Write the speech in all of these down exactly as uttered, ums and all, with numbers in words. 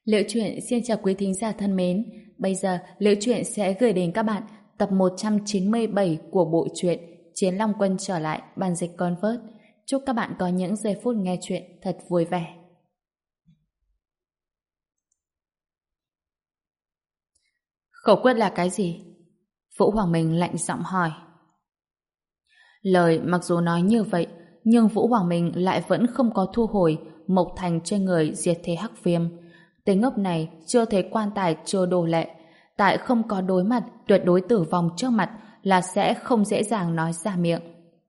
Liễu Chuyện xin chào quý thính giả thân mến. Bây giờ Liễu Chuyện sẽ gửi đến các bạn tập một trăm chín mươi bảy của bộ truyện Chiến Long Quân trở lại, bản dịch Convert. Chúc các bạn có những giây phút nghe chuyện thật vui vẻ. Khẩu quyết là cái gì? Vũ Hoàng Minh lạnh giọng hỏi. Lời mặc dù nói như vậy, nhưng Vũ Hoàng Minh lại vẫn không có thu hồi Mộc Thành trên người diệt thế hắc viêm. Tên ngốc này chưa thấy quan tài chưa đồ lệ, tại không có đối mặt tuyệt đối tử vong trước mặt là sẽ không dễ dàng nói ra miệng.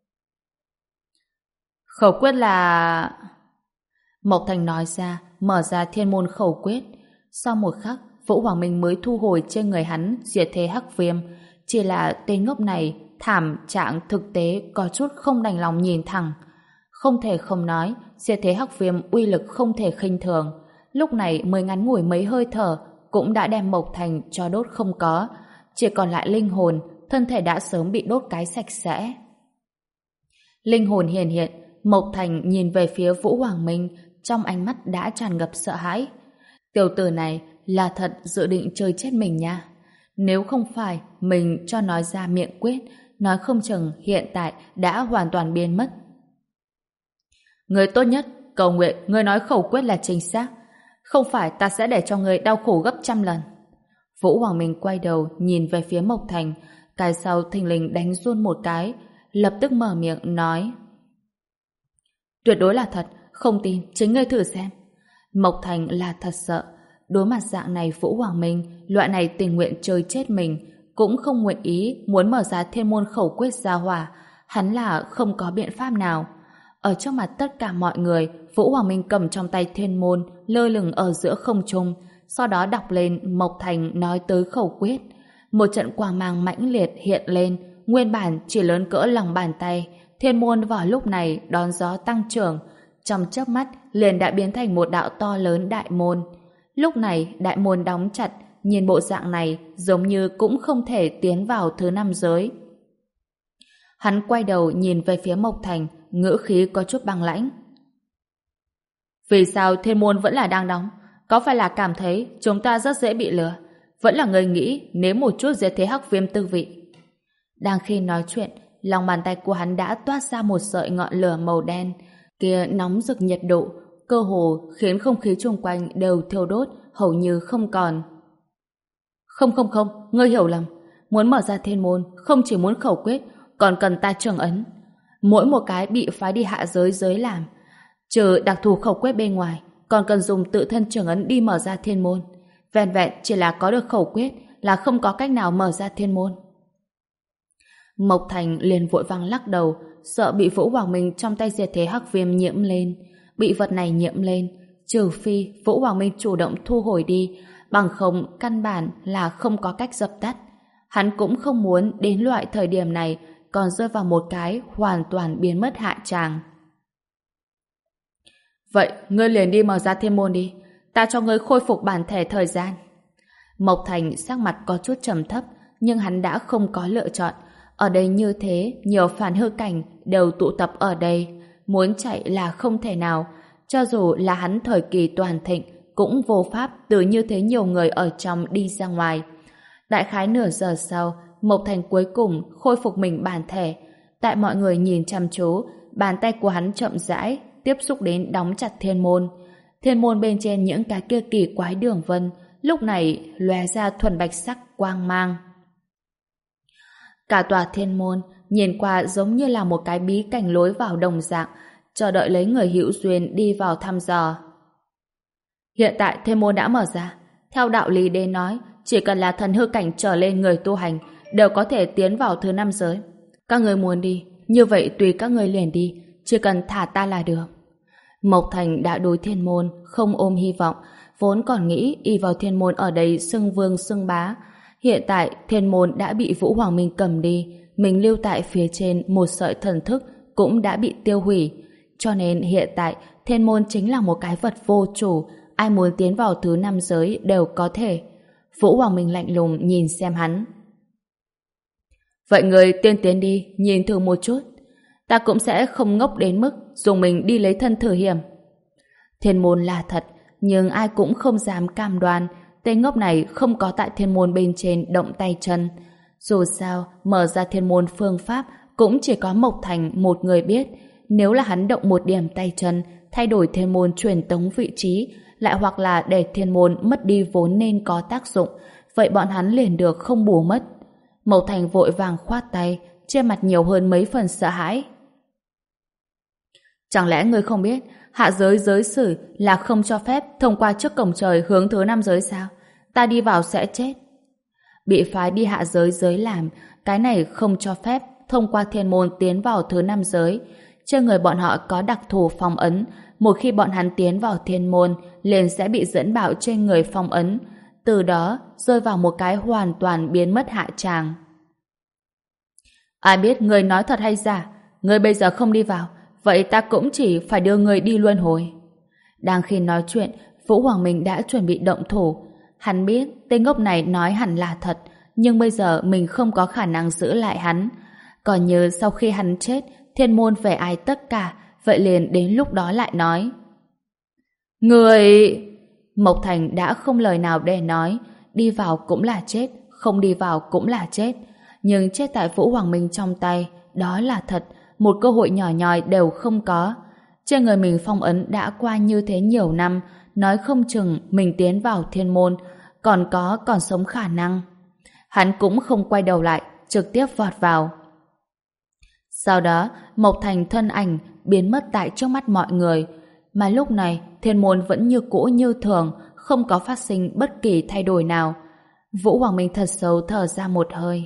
Khẩu quyết là... Mộc Thành nói ra, mở ra thiên môn khẩu quyết. Sau một khắc, Vũ Hoàng Minh mới thu hồi trên người hắn diệt thế hắc viêm. Chỉ là tên ngốc này thảm trạng thực tế có chút không đành lòng nhìn thẳng. Không thể không nói, diệt thế hắc viêm uy lực không thể khinh thường. Lúc này mới ngắn ngủi mấy hơi thở cũng đã đem Mộc Thành cho đốt không có, chỉ còn lại linh hồn, thân thể đã sớm bị đốt cái sạch sẽ. Linh hồn hiển hiện, Mộc Thành nhìn về phía Vũ Hoàng Minh, trong ánh mắt đã tràn ngập sợ hãi. Tiểu tử này là thật dự định chơi chết mình nha. Nếu không phải mình cho nói ra miệng quyết, nói không chừng hiện tại đã hoàn toàn biến mất. Người tốt nhất, cầu nguyện người nói khẩu quyết là chính xác. Không phải ta sẽ để cho người đau khổ gấp trăm lần. Vũ Hoàng Minh quay đầu nhìn về phía Mộc Thành, cái sau thình lình đánh run một cái, lập tức mở miệng nói: Tuyệt đối là thật, không tin chính ngươi thử xem. Mộc Thành là thật sợ, đối mặt dạng này Vũ Hoàng Minh, loại này tình nguyện chơi chết mình, cũng không nguyện ý muốn mở ra thiên môn khẩu quyết gia hỏa, hắn là không có biện pháp nào. Ở trước mặt tất cả mọi người, Vũ Hoàng Minh cầm trong tay thiên môn lơ lửng ở giữa không trung, sau đó đọc lên Mộc Thành nói tới khẩu quyết. Một trận quang mang mãnh liệt hiện lên, nguyên bản chỉ lớn cỡ lòng bàn tay, thiên môn vào lúc này đón gió tăng trưởng, trong chớp mắt liền đã biến thành một đạo to lớn đại môn. Lúc này đại môn đóng chặt, nhìn bộ dạng này giống như cũng không thể tiến vào thứ năm giới. Hắn quay đầu nhìn về phía Mộc Thành, ngữ khí có chút băng lãnh. Vì sao thiên môn vẫn là đang đóng? Có phải là cảm thấy chúng ta rất dễ bị lừa? Vẫn là người nghĩ nếm một chút diệt thế hắc viêm tư vị? Đang khi nói chuyện, lòng bàn tay của hắn đã toát ra một sợi ngọn lửa màu đen, kia nóng rực nhiệt độ, cơ hồ khiến không khí xung quanh đều thiêu đốt, hầu như không còn. Không không không, ngươi hiểu lầm. Muốn mở ra thiên môn, không chỉ muốn khẩu quyết, còn cần ta trường ấn. Mỗi một cái bị phái đi hạ giới giới làm, trừ đặc thù khẩu quyết bên ngoài, còn cần dùng tự thân trường ấn đi mở ra thiên môn. Vẹn vẹn chỉ là có được khẩu quyết là không có cách nào mở ra thiên môn. Mộc Thành liền vội vàng lắc đầu, sợ bị Vũ Hoàng Minh trong tay diệt thế hắc viêm nhiễm lên. Bị vật này nhiễm lên, trừ phi Vũ Hoàng Minh chủ động thu hồi đi, bằng không căn bản là không có cách dập tắt. Hắn cũng không muốn đến loại thời điểm này còn rơi vào một cái hoàn toàn biến mất hạ tràng. Vậy ngươi liền đi mở ra thiên môn đi, ta cho ngươi khôi phục bản thể thời gian. Mộc Thành sắc mặt có chút trầm thấp, nhưng hắn đã không có lựa chọn. Ở đây như thế, nhiều phản hư cảnh đều tụ tập ở đây, muốn chạy là không thể nào. Cho dù là hắn thời kỳ toàn thịnh, cũng vô pháp từ như thế nhiều người ở trong đi ra ngoài. Đại khái nửa giờ sau, Mộc Thành cuối cùng khôi phục mình bản thể. Tại mọi người nhìn chăm chú, bàn tay của hắn chậm rãi tiếp xúc đến đóng chặt thiên môn. Thiên môn bên trên những cái kia kỳ quái đường vân lúc này lóe ra thuần bạch sắc quang mang. Cả tòa thiên môn nhìn qua giống như là một cái bí cảnh lối vào đồng dạng, chờ đợi lấy người hữu duyên đi vào thăm dò. Hiện tại thiên môn đã mở ra. Theo đạo lý đến nói, chỉ cần là thần hư cảnh trở lên người tu hành đều có thể tiến vào thứ năm giới. Các người muốn đi, như vậy tùy các người liền đi, chỉ cần thả ta là được. Mộc Thành đã đối thiên môn không ôm hy vọng, vốn còn nghĩ y vào thiên môn ở đây xưng vương xưng bá. Hiện tại thiên môn đã bị Vũ Hoàng Minh cầm đi, mình lưu tại phía trên một sợi thần thức cũng đã bị tiêu hủy, cho nên hiện tại thiên môn chính là một cái vật vô chủ, ai muốn tiến vào thứ năm giới đều có thể. Vũ Hoàng Minh lạnh lùng nhìn xem hắn. Vậy người tiên tiến đi, nhìn thử một chút. Ta cũng sẽ không ngốc đến mức dùng mình đi lấy thân thử hiểm. Thiên môn là thật, nhưng ai cũng không dám cam đoan tên ngốc này không có tại thiên môn bên trên động tay chân. Dù sao, mở ra thiên môn phương pháp cũng chỉ có Mộc Thành một người biết. Nếu là hắn động một điểm tay chân, thay đổi thiên môn truyền tống vị trí, lại hoặc là để thiên môn mất đi vốn nên có tác dụng, vậy bọn hắn liền được không bù mất. Mộc Thành vội vàng khoát tay, trên mặt nhiều hơn mấy phần sợ hãi. Chẳng lẽ ngươi không biết hạ giới giới sử là không cho phép thông qua trước cổng trời hướng thứ năm giới sao? Ta đi vào sẽ chết. Bị phái đi hạ giới giới làm, cái này không cho phép thông qua thiên môn tiến vào thứ năm giới. Trên người bọn họ có đặc thù phong ấn, một khi bọn hắn tiến vào thiên môn liền sẽ bị dẫn bảo trên người phong ấn, từ đó rơi vào một cái hoàn toàn biến mất hạ tràng. Ai biết người nói thật hay giả? Người bây giờ không đi vào, vậy ta cũng chỉ phải đưa người đi luân hồi. Đang khi nói chuyện, Vũ Hoàng Minh đã chuẩn bị động thủ. Hắn biết tên ngốc này nói hẳn là thật, nhưng bây giờ mình không có khả năng giữ lại hắn. Còn như sau khi hắn chết, thiên môn về ai tất cả, vậy liền đến lúc đó lại nói. Người... Mộc Thành đã không lời nào để nói, đi vào cũng là chết, không đi vào cũng là chết. Nhưng chết tại Vũ Hoàng Minh trong tay, đó là thật, một cơ hội nhỏ nhoi đều không có. Trên người mình phong ấn đã qua như thế nhiều năm, nói không chừng mình tiến vào thiên môn, còn có còn sống khả năng. Hắn cũng không quay đầu lại, trực tiếp vọt vào. Sau đó, Mộc Thành thân ảnh biến mất tại trước mắt mọi người. Mà lúc này, thiên môn vẫn như cũ như thường, không có phát sinh bất kỳ thay đổi nào. Vũ Hoàng Minh thật sâu thở ra một hơi.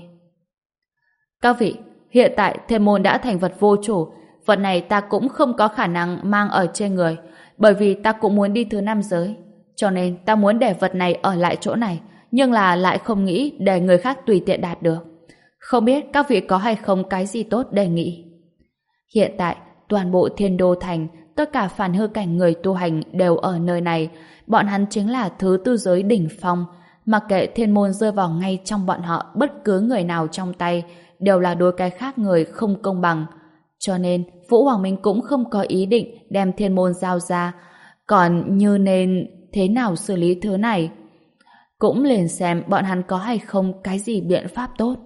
Các vị, hiện tại thiên môn đã thành vật vô chủ, vật này ta cũng không có khả năng mang ở trên người, bởi vì ta cũng muốn đi thứ năm giới. Cho nên ta muốn để vật này ở lại chỗ này, nhưng là lại không nghĩ để người khác tùy tiện đạt được. Không biết các vị có hay không cái gì tốt đề nghị. Hiện tại, toàn bộ Thiên Đô Thành, tất cả phản hư cảnh người tu hành đều ở nơi này. Bọn hắn chính là thứ tư giới đỉnh phong. Mặc kệ thiên môn rơi vào ngay trong bọn họ, bất cứ người nào trong tay đều là đối cái khác người không công bằng. Cho nên, Vũ Hoàng Minh cũng không có ý định đem thiên môn giao ra. Còn như nên thế nào xử lý thứ này? Cũng liền xem bọn hắn có hay không cái gì biện pháp tốt.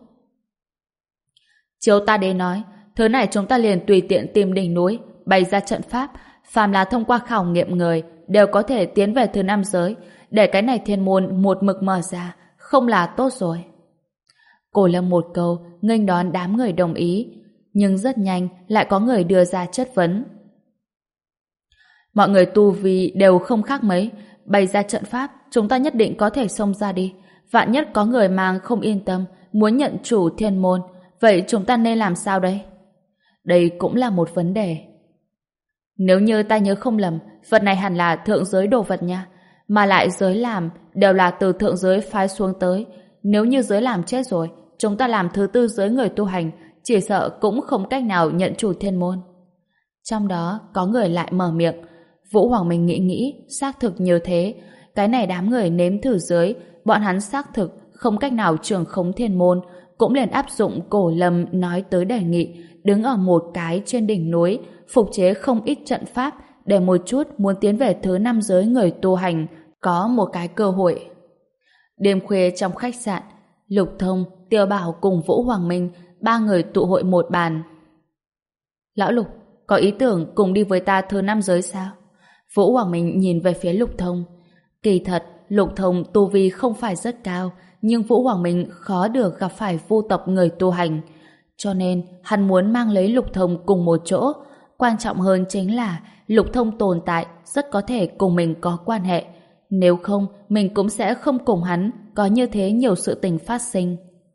Chiếu ta đến nói, thứ này chúng ta liền tùy tiện tìm đỉnh núi, bày ra trận pháp, phàm là thông qua khảo nghiệm người đều có thể tiến về thứ năm giới, để cái này thiên môn một mực mở ra, không là tốt rồi. Cổ Lâm một câu nghênh đón đám người đồng ý, nhưng rất nhanh lại có người đưa ra chất vấn. Mọi người tu vi đều không khác mấy, bày ra trận pháp chúng ta nhất định có thể xông ra đi. Vạn nhất có người mang không yên tâm muốn nhận chủ thiên môn, vậy chúng ta nên làm sao đây? Đây cũng là một vấn đề. Nếu như ta nhớ không lầm, vật này hẳn là thượng giới đồ vật nha, mà lại giới làm đều là từ thượng giới phái xuống tới. Nếu như giới làm chết rồi, chúng ta làm thứ tư giới người tu hành, chỉ sợ cũng không cách nào nhận chủ thiên môn. Trong đó có người lại mở miệng. Vũ Hoàng Minh nghĩ nghĩ, xác thực như thế. Cái này đám người nếm thử giới, bọn hắn xác thực không cách nào trưởng khống thiên môn, cũng liền áp dụng Cổ Lâm nói tới đề nghị, đứng ở một cái trên đỉnh núi, phục chế không ít trận pháp, để một chút muốn tiến về thứ năm giới người tu hành có một cái cơ hội. Đêm khuya trong khách sạn, Lục Thông, Tiêu Bảo cùng Vũ Hoàng Minh ba người tụ hội một bàn. Lão Lục, có ý tưởng cùng đi với ta thứ năm giới sao? Vũ Hoàng Minh nhìn về phía Lục Thông. Kỳ thật, Lục Thông tu vi không phải rất cao, nhưng Vũ Hoàng Minh khó được gặp phải vô tộc người tu hành. Cho nên, hắn muốn mang lấy Lục Thông cùng một chỗ. Quan trọng hơn chính là Lục Thông tồn tại rất có thể cùng mình có quan hệ. Nếu không, mình cũng sẽ không cùng hắn có như thế nhiều sự tình phát sinh.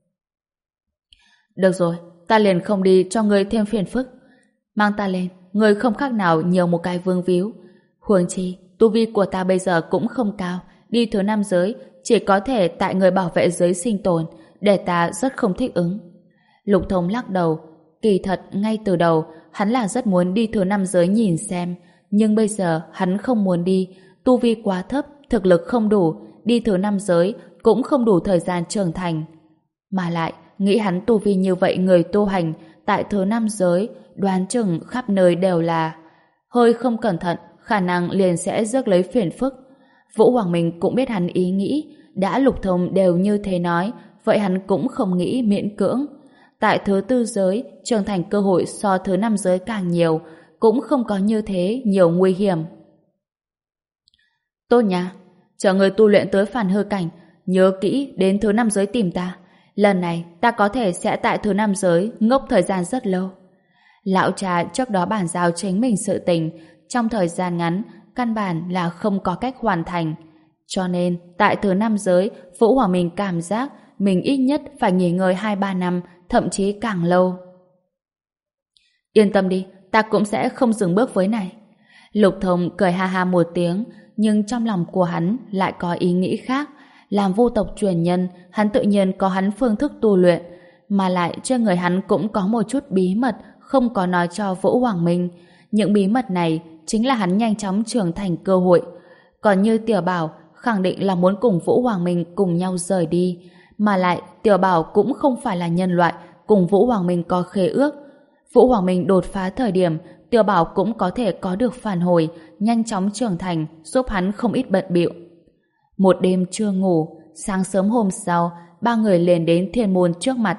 Được rồi, ta liền không đi cho ngươi thêm phiền phức. Mang ta lên, ngươi không khác nào nhiều một cái vương víu. Huống chi, tu vi của ta bây giờ cũng không cao, đi thứ năm giới chỉ có thể tại người bảo vệ giới sinh tồn, để ta rất không thích ứng. Lục Thông lắc đầu. Kỳ thật, ngay từ đầu, hắn là rất muốn đi thứ năm giới nhìn xem, nhưng bây giờ hắn không muốn đi, tu vi quá thấp, thực lực không đủ, đi thứ năm giới cũng không đủ thời gian trưởng thành. Mà lại, nghĩ hắn tu vi như vậy người tu hành, tại thứ năm giới, đoán chừng khắp nơi đều là hơi không cẩn thận, khả năng liền sẽ rước lấy phiền phức. Vũ Hoàng Minh cũng biết hắn ý nghĩ, đã Lục Thông đều như thế nói, vậy hắn cũng không nghĩ miễn cưỡng. Tại thứ tư giới, trưởng thành cơ hội so thứ năm giới càng nhiều, cũng không có như thế nhiều nguy hiểm. Tốt nha, chờ người tu luyện tới phản hư cảnh, nhớ kỹ đến thứ năm giới tìm ta. Lần này ta có thể sẽ tại thứ năm giới ngốc thời gian rất lâu. Lão cha trước đó bàn giao chính mình sự tình, trong thời gian ngắn căn bản là không có cách hoàn thành. Cho nên tại thứ năm giới, Vũ Hoàng Minh cảm giác mình ít nhất phải nghỉ ngơi hai ba năm, thậm chí càng lâu. Yên tâm đi, ta cũng sẽ không dừng bước với này. Lục Thông cười ha ha một tiếng, nhưng trong lòng của hắn lại có ý nghĩ khác. Làm vô tộc truyền nhân, hắn tự nhiên có hắn phương thức tu luyện, mà lại trên người hắn cũng có một chút bí mật không có nói cho Vũ Hoàng Minh. Những bí mật này chính là hắn nhanh chóng trưởng thành cơ hội. Còn như Tiểu Bảo khẳng định là muốn cùng Vũ Hoàng Minh cùng nhau rời đi, mà lại Tiểu Bảo cũng không phải là nhân loại cùng Vũ Hoàng Minh có khế ước. Vũ Hoàng Minh đột phá thời điểm, Tiểu Bảo cũng có thể có được phản hồi, nhanh chóng trưởng thành, giúp hắn không ít bận bịu. Một đêm chưa ngủ, sáng sớm hôm sau, ba người liền đến thiên môn trước mặt.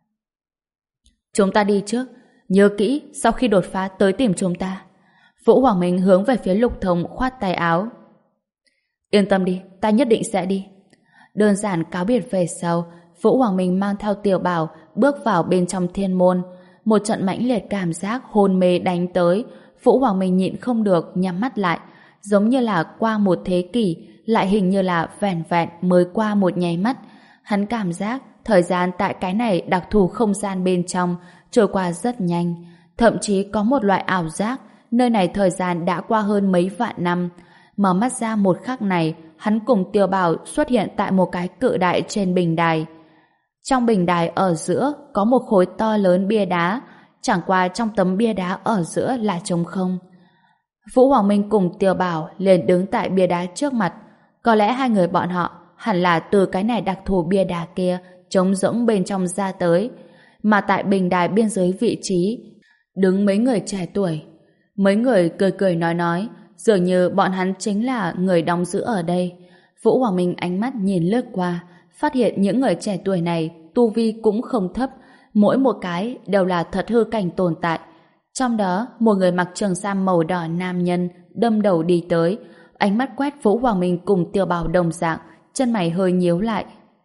Chúng ta đi trước, nhớ kỹ sau khi đột phá tới tìm chúng ta. Vũ Hoàng Minh hướng về phía Lục Thông khoát tay áo. Yên tâm đi, ta nhất định sẽ đi. Đơn giản cáo biệt về sau, Vũ Hoàng Minh mang theo Tiểu Bảo bước vào bên trong thiên môn. Một trận mãnh liệt cảm giác hôn mê đánh tới, Vũ Hoàng Minh nhịn không được nhắm mắt lại, giống như là qua một thế kỷ, lại hình như là vẻn vẹn mới qua một nháy mắt. Hắn cảm giác thời gian tại cái này đặc thù không gian bên trong trôi qua rất nhanh, thậm chí có một loại ảo giác nơi này thời gian đã qua hơn mấy vạn năm. Mở mắt ra một khắc này, hắn cùng Tiểu Bảo xuất hiện tại một cái cự đại trên bình đài. Trong bình đài ở giữa có một khối to lớn bia đá, chẳng qua trong tấm bia đá ở giữa là trống không. Vũ Hoàng Minh cùng Tiểu Bảo liền đứng tại bia đá trước mặt. Có lẽ hai người bọn họ hẳn là từ cái này đặc thù bia đá kia trống rỗng bên trong ra tới. Mà tại bình đài biên giới vị trí đứng mấy người trẻ tuổi. Mấy người cười cười nói nói, dường như bọn hắn chính là người đóng giữ ở đây. Vũ Hoàng Minh ánh mắt nhìn lướt qua, phát hiện những người trẻ tuổi này tu vi cũng không thấp, mỗi một cái đều là thật hư cảnh tồn tại. Trong đó, một người mặc trường sam màu đỏ nam nhân đâm đầu đi tới, ánh mắt quét Vũ Hoàng Minh cùng Tiểu Bảo đồng dạng, chân mày hơi nhíu lại.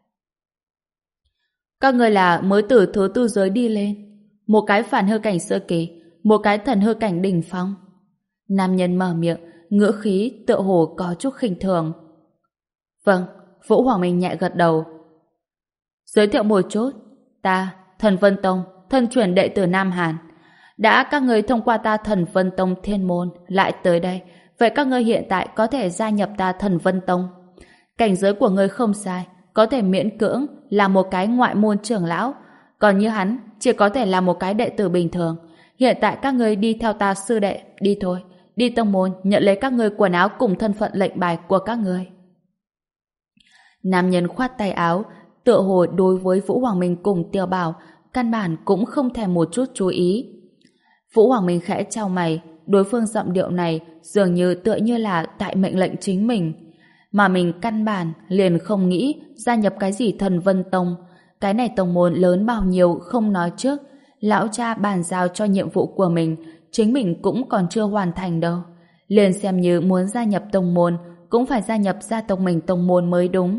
Các người là mới từ thứ tư giới đi lên, một cái phản hư cảnh sơ kỳ, một cái thần hư cảnh đỉnh phong. Nam nhân mở miệng, ngữ khí tựa hồ có chút khinh thường. Vâng, Vũ Hoàng Minh nhẹ gật đầu. Giới thiệu một chút, ta, Thần Vân Tông, thân truyền đệ tử Nam Hàn. Đã các ngươi thông qua ta Thần Vân Tông thiên môn lại tới đây, vậy các ngươi hiện tại có thể gia nhập ta Thần Vân Tông. Cảnh giới của ngươi không sai, có thể miễn cưỡng là một cái ngoại môn trưởng lão, còn như hắn chỉ có thể là một cái đệ tử bình thường. Hiện tại các ngươi đi theo ta sư đệ, đi thôi, đi tông môn nhận lấy các ngươi quần áo cùng thân phận lệnh bài của các ngươi. Nam nhân khoát tay áo, tựa hồ đối với Vũ Hoàng Minh cùng Tiểu Bảo căn bản cũng không thèm một chút chú ý. Vũ Hoàng Minh khẽ chau mày, đối phương giọng điệu này dường như tựa như là tại mệnh lệnh chính mình, mà mình căn bản liền không nghĩ gia nhập cái gì Thần Vân Tông. Cái này tông môn lớn bao nhiêu không nói trước, lão cha bàn giao cho nhiệm vụ của mình, chính mình cũng còn chưa hoàn thành đâu. Liền xem như muốn gia nhập tông môn cũng phải gia nhập gia tộc mình tông môn mới đúng.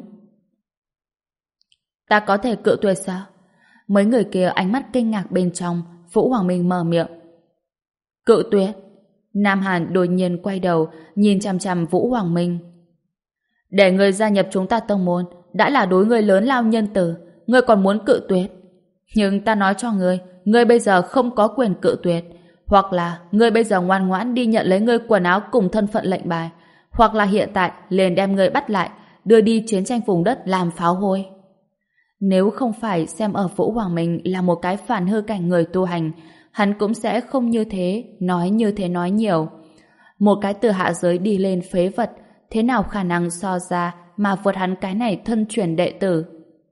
Ta có thể cự tuyệt sao? Mấy người kia ánh mắt kinh ngạc bên trong. Vũ Hoàng Minh mở miệng. Cự tuyệt? Nam Hàn đột nhiên quay đầu nhìn chằm chằm Vũ Hoàng Minh. Để người gia nhập chúng ta tông môn đã là đối người lớn lao nhân tử, ngươi còn muốn cự tuyệt? Nhưng ta nói cho ngươi, ngươi bây giờ không có quyền cự tuyệt, hoặc là ngươi bây giờ ngoan ngoãn đi nhận lấy ngươi quần áo cùng thân phận lệnh bài, hoặc là hiện tại liền đem ngươi bắt lại đưa đi chiến tranh vùng đất làm pháo hôi. Nếu không phải xem ở Vũ Hoàng Minh là một cái phản hư cảnh người tu hành, hắn cũng sẽ không như thế, nói như thế nói nhiều. Một cái từ hạ giới đi lên phế vật, thế nào khả năng so ra mà vượt hắn cái này thân truyền đệ tử?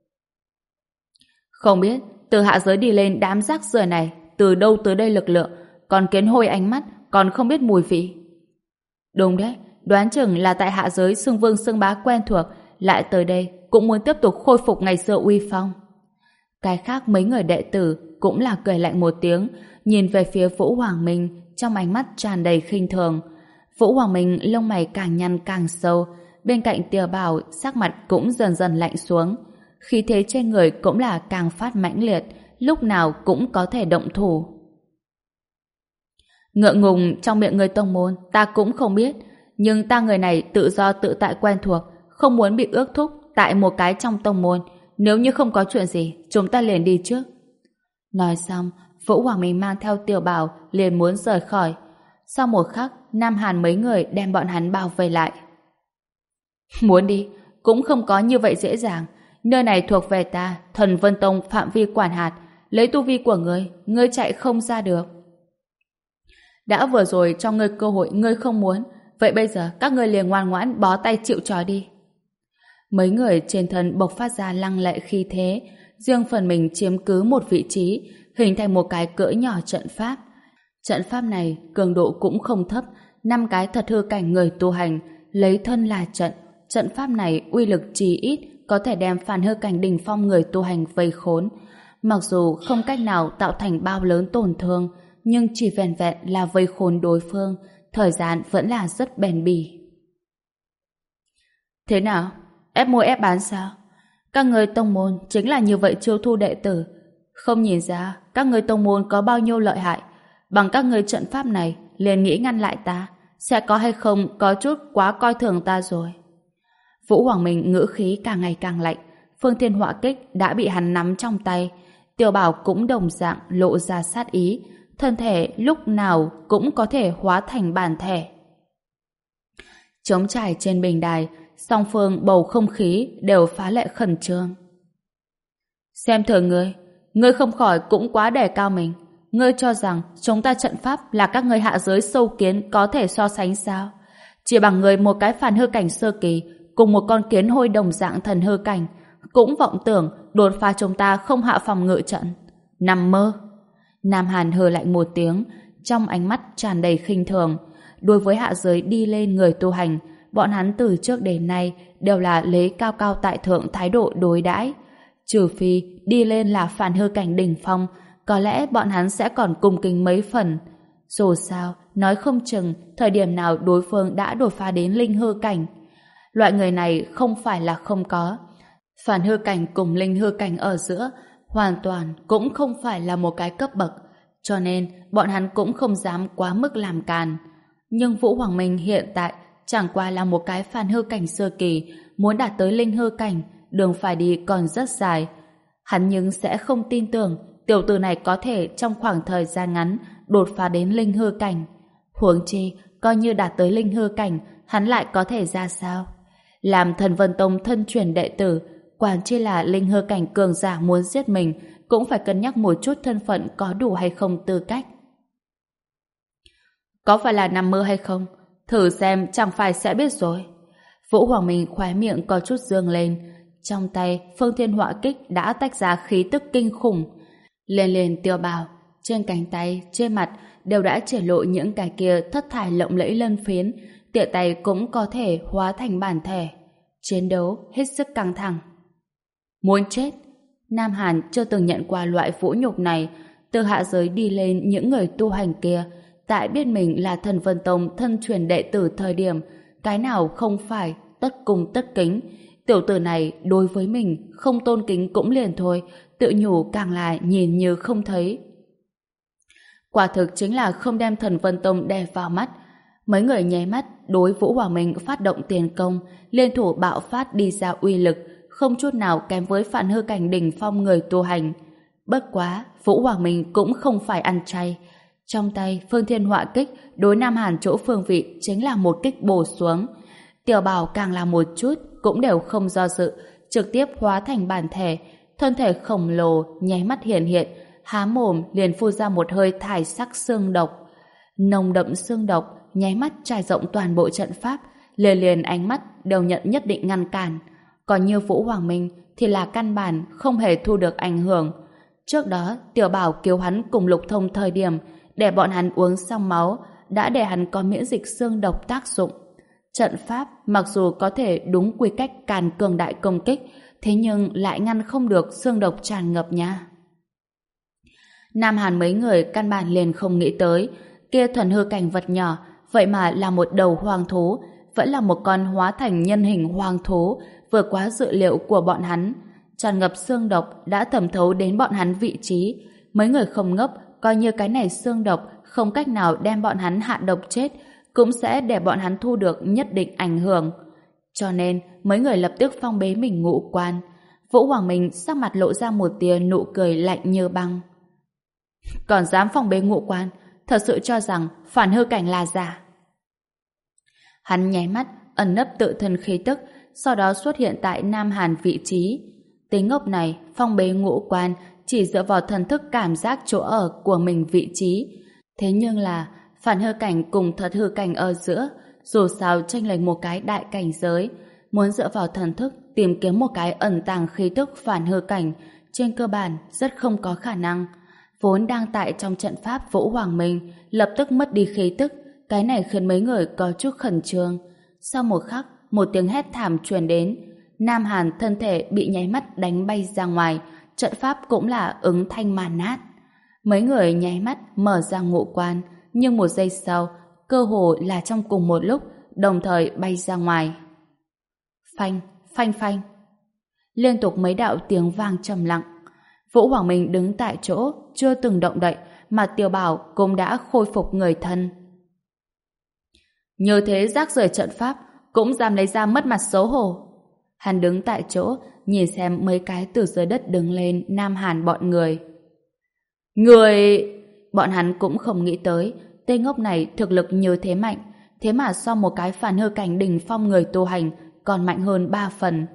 Không biết, từ hạ giới đi lên đám rác rưởi này, từ đâu tới đây lực lượng, còn kiến hôi ánh mắt, còn không biết mùi vị. Đúng đấy, đoán chừng là tại hạ giới xưng vương xưng bá quen thuộc, lại tới đây cũng muốn tiếp tục khôi phục ngày xưa uy phong. Cái khác mấy người đệ tử cũng là cười lạnh một tiếng, nhìn về phía Vũ Hoàng Minh trong ánh mắt tràn đầy khinh thường. Vũ Hoàng Minh lông mày càng nhăn càng sâu, bên cạnh Tiêu Bảo sắc mặt cũng dần dần lạnh xuống. Khí thế trên người cũng là càng phát mãnh liệt, lúc nào cũng có thể động thủ. Ngượng ngùng trong miệng người tông môn ta cũng không biết, nhưng ta người này tự do tự tại quen thuộc, không muốn bị ước thúc tại một cái trong tông môn. Nếu như không có chuyện gì, chúng ta liền đi trước. Nói xong, Vũ Hoàng Minh mang theo Tiểu Bảo liền muốn rời khỏi. Sau một khắc, Nam Hàn mấy người đem bọn hắn bao vây lại. Muốn đi, cũng không có như vậy dễ dàng. Nơi này thuộc về ta, Thần Vân Tông phạm vi quản hạt. Lấy tu vi của ngươi, ngươi chạy không ra được. Đã vừa rồi cho ngươi cơ hội ngươi không muốn, vậy bây giờ các ngươi liền ngoan ngoãn bó tay chịu trói đi. Mấy người trên thân bộc phát ra lăng lệ khí thế, riêng phần mình chiếm cứ một vị trí, hình thành một cái cỡ nhỏ trận pháp. Trận pháp này cường độ cũng không thấp, năm cái thật hư cảnh người tu hành, lấy thân là trận. Trận pháp này uy lực chí ít có thể đem phản hư cảnh đỉnh phong người tu hành vây khốn. Mặc dù không cách nào tạo thành bao lớn tổn thương, nhưng chỉ vẹn vẹn là vây khốn đối phương, thời gian vẫn là rất bền bỉ. Thế nào? Ép mua ép bán sao? Các người tông môn chính là như vậy chiêu thu đệ tử. Không nhìn ra các người tông môn có bao nhiêu lợi hại. Bằng các người trận pháp này liền nghĩ ngăn lại ta, sẽ có hay không có chút quá coi thường ta rồi. Vũ Hoàng Minh ngữ khí càng ngày càng lạnh. Phương Thiên Họa Kích đã bị hắn nắm trong tay. Tiểu Bảo cũng đồng dạng lộ ra sát ý, thân thể lúc nào cũng có thể hóa thành bản thể. Trống trải trên bình đài, song phương bầu không khí đều phá lệ khẩn trương. Xem thường ngươi, ngươi không khỏi cũng quá đề cao mình. Ngươi cho rằng chúng ta trận pháp là các ngươi hạ giới sâu kiến có thể so sánh sao? Chỉ bằng người một cái phản hư cảnh sơ kỳ cùng một con kiến hôi đồng dạng thần hư cảnh, cũng vọng tưởng đột phá chúng ta không hạ phòng ngự trận. Nằm mơ. Nam Hàn hừ lạnh một tiếng, trong ánh mắt tràn đầy khinh thường. Đối với hạ giới đi lên người tu hành, bọn hắn từ trước đến nay đều là lấy cao cao tại thượng thái độ đối đãi. Trừ phi đi lên là phản hư cảnh đỉnh phong, có lẽ bọn hắn sẽ còn cung kính mấy phần. Dù sao, nói không chừng thời điểm nào đối phương đã đột phá đến linh hư cảnh. Loại người này không phải là không có. Phản hư cảnh cùng linh hư cảnh ở giữa hoàn toàn cũng không phải là một cái cấp bậc, cho nên bọn hắn cũng không dám quá mức làm càn. Nhưng Vũ Hoàng Minh hiện tại chẳng qua là một cái phản hư cảnh sơ kỳ, muốn đạt tới linh hư cảnh, đường phải đi còn rất dài. Hắn nhưng sẽ không tin tưởng tiểu tử này có thể trong khoảng thời gian ngắn đột phá đến linh hư cảnh. Huống chi, coi như đạt tới linh hư cảnh, hắn lại có thể ra sao? Làm Thần Vân Tông thân truyền đệ tử, quản chi là linh hư cảnh cường giả muốn giết mình, cũng phải cân nhắc một chút thân phận có đủ hay không tư cách. Có phải là nằm mơ hay không? Thử xem chẳng phải sẽ biết rồi. Vũ Hoàng Minh khóe miệng có chút dương lên. Trong tay, Phương Thiên Họa Kích đã tách ra khí tức kinh khủng. Lên lên Tiêu Bảo, trên cánh tay, trên mặt đều đã triển lộ những cái kia thất thải lộng lẫy lân phiến, tiện tay cũng có thể hóa thành bản thể. Chiến đấu hết sức căng thẳng. Muốn chết? Nam Hàn chưa từng nhận qua loại vũ nhục này. Từ hạ giới đi lên những người tu hành kia, tại biết mình là Thần Vân Tông thân truyền đệ tử thời điểm, cái nào không phải tất cung tất kính. Tiểu tử này đối với mình không tôn kính cũng liền thôi, tự nhủ càng là nhìn như không thấy. Quả thực chính là không đem Thần Vân Tông đè vào mắt. Mấy người nháy mắt đối Vũ Hoàng Minh phát động tiền công, liên thủ bạo phát đi ra uy lực, không chút nào kém với phản hư cảnh đỉnh phong người tu hành. Bất quá, Vũ Hoàng Minh cũng không phải ăn chay. Trong tay, Phương Thiên Họa Kích đối Nam Hàn chỗ phương vị chính là một kích bổ xuống. Tiểu Bảo càng là một chút, cũng đều không do dự, trực tiếp hóa thành bản thể, thân thể khổng lồ nháy mắt hiện hiện, há mồm liền phun ra một hơi thải sắc xương độc. Nồng đậm xương độc nháy mắt trải rộng toàn bộ trận pháp, liền liền ánh mắt đều nhận nhất định ngăn cản. Còn như Vũ Hoàng Minh thì là căn bản không hề thu được ảnh hưởng. Trước đó, Tiểu Bảo cứu hắn cùng Lục Thông thời điểm, để bọn hắn uống xong máu, đã để hắn có miễn dịch xương độc tác dụng. Trận pháp mặc dù có thể đúng quy cách càn cường đại công kích, thế nhưng lại ngăn không được xương độc tràn ngập nha. Nam Hàn mấy người căn bản liền không nghĩ tới, kia thuần hư cảnh vật nhỏ, vậy mà là một đầu hoang thú, vẫn là một con hóa thành nhân hình hoang thú, vượt quá dự liệu của bọn hắn. Tràn ngập xương độc đã thẩm thấu đến bọn hắn vị trí. Mấy người không ngốc, coi như cái này xương độc không cách nào đem bọn hắn hạ độc chết, cũng sẽ để bọn hắn thu được nhất định ảnh hưởng. Cho nên, mấy người lập tức phong bế mình ngũ quan. Vũ Hoàng Minh sắc mặt lộ ra một tia nụ cười lạnh như băng. Còn dám phong bế ngũ quan, thật sự cho rằng phản hư cảnh là giả. Hắn nháy mắt, ẩn nấp tự thân khí tức, sau đó xuất hiện tại Nam Hàn vị trí. Tính ngốc này, phong bế ngũ quan, chỉ dựa vào thần thức cảm giác chỗ ở của mình vị trí. Thế nhưng là, phản hư cảnh cùng thật hư cảnh ở giữa, dù sao chênh lệch một cái đại cảnh giới, muốn dựa vào thần thức tìm kiếm một cái ẩn tàng khí tức phản hư cảnh, trên cơ bản rất không có khả năng. Vốn đang tại trong trận pháp Vũ Hoàng Minh, lập tức mất đi khí tức, cái này khiến mấy người có chút khẩn trương. Sau một khắc, một tiếng hét thảm truyền đến, Nam Hàn thân thể bị nháy mắt đánh bay ra ngoài, trận pháp cũng là ứng thanh mà nát. Mấy người nháy mắt mở ra ngũ quan, nhưng một giây sau, cơ hồ là trong cùng một lúc, đồng thời bay ra ngoài. Phanh, phanh phanh. Liên tục mấy đạo tiếng vang trầm lặng. Vũ Hoàng Minh đứng tại chỗ, chưa từng động đậy, mà Tiểu Bảo cũng đã khôi phục người thân. Như thế rác rưởi trận pháp, cũng dám lấy ra mất mặt xấu hổ. Hắn đứng tại chỗ, nhìn xem mấy cái từ dưới đất đứng lên Nam Hàn bọn người. Người... Bọn hắn cũng không nghĩ tới, tên ngốc này thực lực như thế mạnh, thế mà so một cái phản hư cảnh đỉnh phong người tu hành còn mạnh hơn ba phần.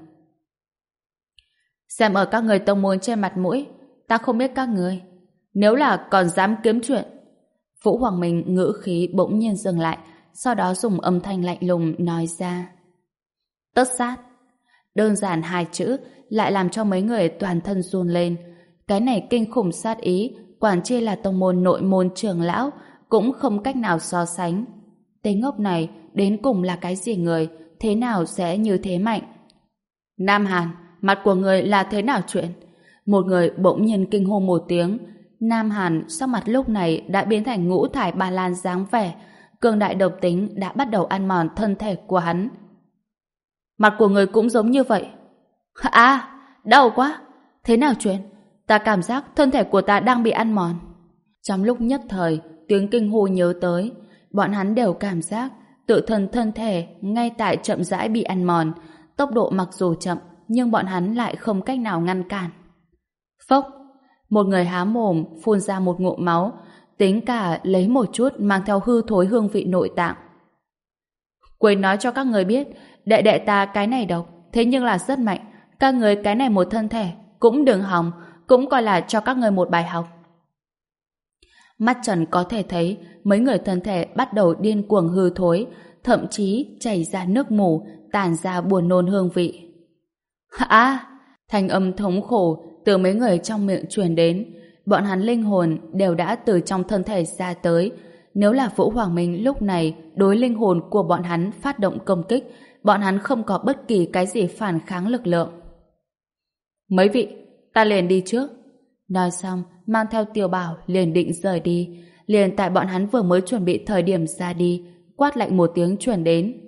Xem ở các người tông môn trên mặt mũi, ta không biết các người. Nếu là còn dám kiếm chuyện. Vũ Hoàng Minh ngữ khí bỗng nhiên dừng lại, sau đó dùng âm thanh lạnh lùng nói ra. Tất sát. Đơn giản hai chữ lại làm cho mấy người toàn thân run lên. Cái này kinh khủng sát ý, quản chi là tông môn nội môn trưởng lão, cũng không cách nào so sánh. Tên ngốc này đến cùng là cái gì người, thế nào sẽ như thế mạnh? Nam Hàn, mặt của người là thế nào chuyện? Một người bỗng nhiên kinh hô một tiếng. Nam Hàn sắc mặt lúc này đã biến thành ngũ thải ba lan dáng vẻ, cường đại độc tính đã bắt đầu ăn mòn thân thể của hắn. Mặt của người cũng giống như vậy. À, đau quá. Thế nào chuyện? Ta cảm giác thân thể của ta đang bị ăn mòn. Trong lúc nhất thời, tiếng kinh hô nhớ tới, bọn hắn đều cảm giác tự thân thân thể ngay tại chậm rãi bị ăn mòn. Tốc độ mặc dù chậm, nhưng bọn hắn lại không cách nào ngăn cản. Phốc, một người há mồm phun ra một ngụm máu, tính cả lấy một chút mang theo hư thối hương vị nội tạng. Quên nói cho các người biết, đệ đệ ta cái này độc, thế nhưng là rất mạnh. Các người cái này một thân thể, cũng đừng hòng, cũng coi là cho các người một bài học. Mắt Trần có thể thấy mấy người thân thể bắt đầu điên cuồng hư thối, thậm chí chảy ra nước mù, tản ra buồn nôn hương vị. À, thanh âm thống khổ từ mấy người trong miệng truyền đến. Bọn hắn linh hồn đều đã từ trong thân thể ra tới. Nếu là Vũ Hoàng Minh lúc này đối linh hồn của bọn hắn phát động công kích, bọn hắn không có bất kỳ cái gì phản kháng lực lượng. Mấy vị, ta liền đi trước. Nói xong, mang theo Tiểu Bảo liền định rời đi. Liền tại bọn hắn vừa mới chuẩn bị thời điểm ra đi, quát lạnh một tiếng truyền đến.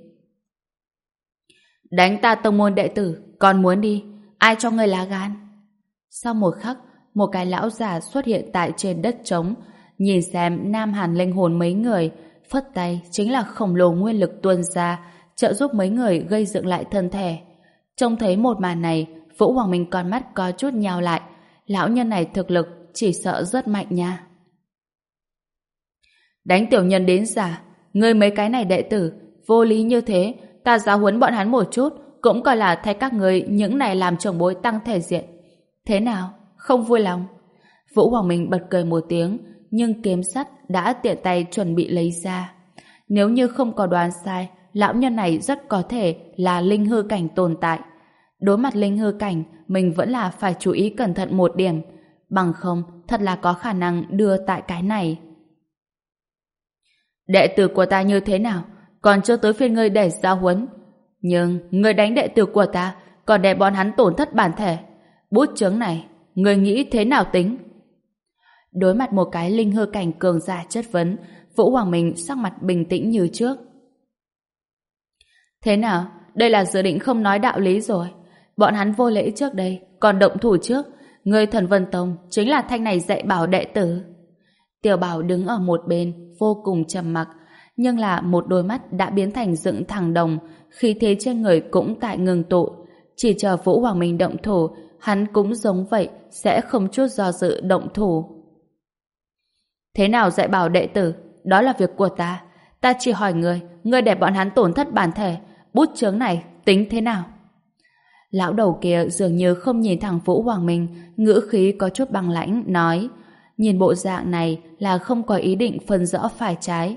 Đánh ta tông môn đệ tử, còn muốn đi, ai cho ngươi lá gan? Sau một khắc, một cái lão già xuất hiện tại trên đất trống, nhìn xem Nam Hàn linh hồn mấy người, phất tay chính là khổng lồ nguyên lực tuôn ra, trợ giúp mấy người gây dựng lại thân thể. Trông thấy một màn này, Vũ Hoàng Minh con mắt có chút nhào lại. Lão nhân này thực lực chỉ sợ rất mạnh nha. Đánh tiểu nhân đến giả, ngươi mấy cái này đệ tử, vô lý như thế, ta giáo huấn bọn hắn một chút, cũng coi là thay các người những này làm trưởng bối tăng thể diện. Thế nào? Không vui lòng? Vũ Hoàng Minh bật cười một tiếng, nhưng kiếm sắt đã tiện tay chuẩn bị lấy ra. Nếu như không có đoán sai, lão nhân này rất có thể là linh hư cảnh tồn tại. Đối mặt linh hư cảnh, mình vẫn là phải chú ý cẩn thận một điểm, bằng không thật là có khả năng đưa tại cái này. Đệ tử của ta như thế nào? còn chưa tới phiên ngươi để giáo huấn. Nhưng ngươi đánh đệ tử của ta, còn để bọn hắn tổn thất bản thể. Bút chướng này, ngươi nghĩ thế nào tính? Đối mặt một cái linh hư cảnh cường giả chất vấn, Vũ Hoàng Minh sắc mặt bình tĩnh như trước. Thế nào? Đây là dự định không nói đạo lý rồi. Bọn hắn vô lễ trước đây, còn động thủ trước. Ngươi Thần Vân Tông chính là thanh này dạy bảo đệ tử. Tiểu Bảo đứng ở một bên, vô cùng trầm mặc, nhưng là một đôi mắt đã biến thành dựng thẳng đồng, khí thế trên người cũng tại ngừng tụ. Chỉ chờ Vũ Hoàng Minh động thủ, hắn cũng giống vậy, sẽ không chút do dự động thủ. Thế nào dạy bảo đệ tử? Đó là việc của ta. Ta chỉ hỏi ngươi, ngươi để bọn hắn tổn thất bản thể, bút chướng này tính thế nào? Lão đầu kia dường như không nhìn thẳng Vũ Hoàng Minh, ngữ khí có chút băng lãnh, nói, nhìn bộ dạng này là không có ý định phân rõ phải trái.